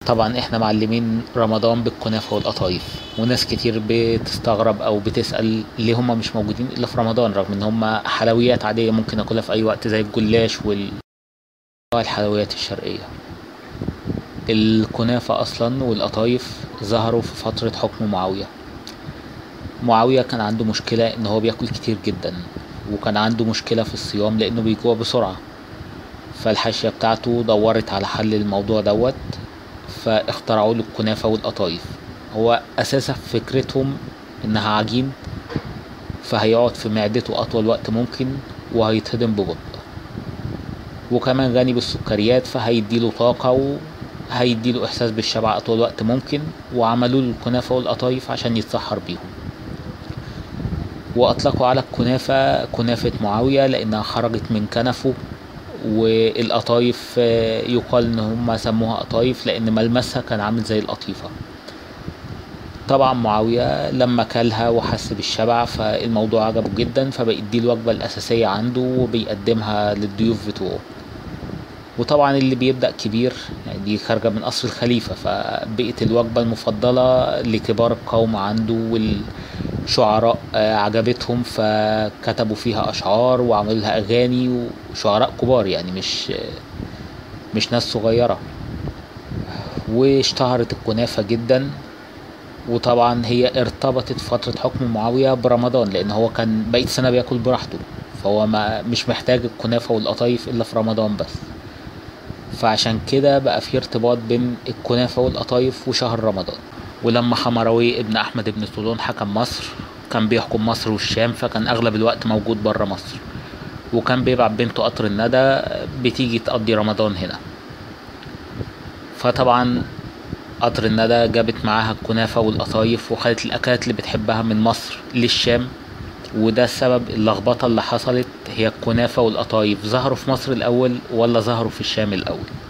طبعا احنا معلمين رمضان بالكنافة والقطايف، وناس كتير بتستغرب او بتسأل ليه هما مش موجودين الا في رمضان، رغم ان هما حلويات عادية ممكن اكلها في اي وقت زي الجلاش والحلويات الشرقية. الكنافة اصلا والقطايف ظهروا في فترة حكم معاوية. معاوية كان عنده مشكلة ان هو بياكل كتير جدا، وكان عنده مشكلة في الصيام لانه بيجوع بسرعة. فالحاشية بتاعته دورت على حل الموضوع دوت، فاخترعوا له الكنافة والقطايف. هو اساسا فكرتهم انها عجين، فهيقعد في معدته اطول وقت ممكن وهيتهضم ببطء، وكمان غني بالسكريات فهيديله طاقة وهيديله احساس بالشبع اطول وقت ممكن. وعملوا له الكنافة والقطايف عشان يتسحر بيهم، واطلقوا على الكنافة كنافة معاوية لانها خرجت من كنفه. والقطايف يقال ان هم سموها قطايف لان ملمسها كان عامل زي القطيفة. طبعا معاوية لما كلها وحس بالشبع فالموضوع عجبه جدا، فبقت دي الوجبة الأساسية عنده وبيقدمها للضيوف بتوعه. وطبعا اللي بيبدأ كبير، يعني دي خارجة من قصر الخليفة، فبقت الوجبة المفضلة لكبار القوم عنده. والشعراء عجبتهم فكتبوا فيها أشعار وعملوا لها أغاني، وشعراء كبار يعني مش ناس صغيرة. واشتهرت الكنافة جدا. وطبعا هي ارتبطت فترة حكم معاوية برمضان لان هو كان بقية السنة بياكل براحته، فهو مش محتاج الكنافة والقطايف الا في رمضان بس. فعشان كده بقى في ارتباط بين الكنافة والقطايف وشهر رمضان. ولما حمراوي ابن احمد ابن طولون حكم مصر، كان بيحكم مصر والشام، فكان اغلب الوقت موجود برا مصر، وكان بيبعت بنته قطر الندى بتيجي تقضي رمضان هنا. فطبعا قطر الندى جابت معاها الكنافة والقطايف وخدت الأكلات اللي بتحبها من مصر للشام. وده السبب اللخبطة اللي حصلت، هي الكنافة والقطايف ظهروا في مصر الأول ولا ظهروا في الشام الأول؟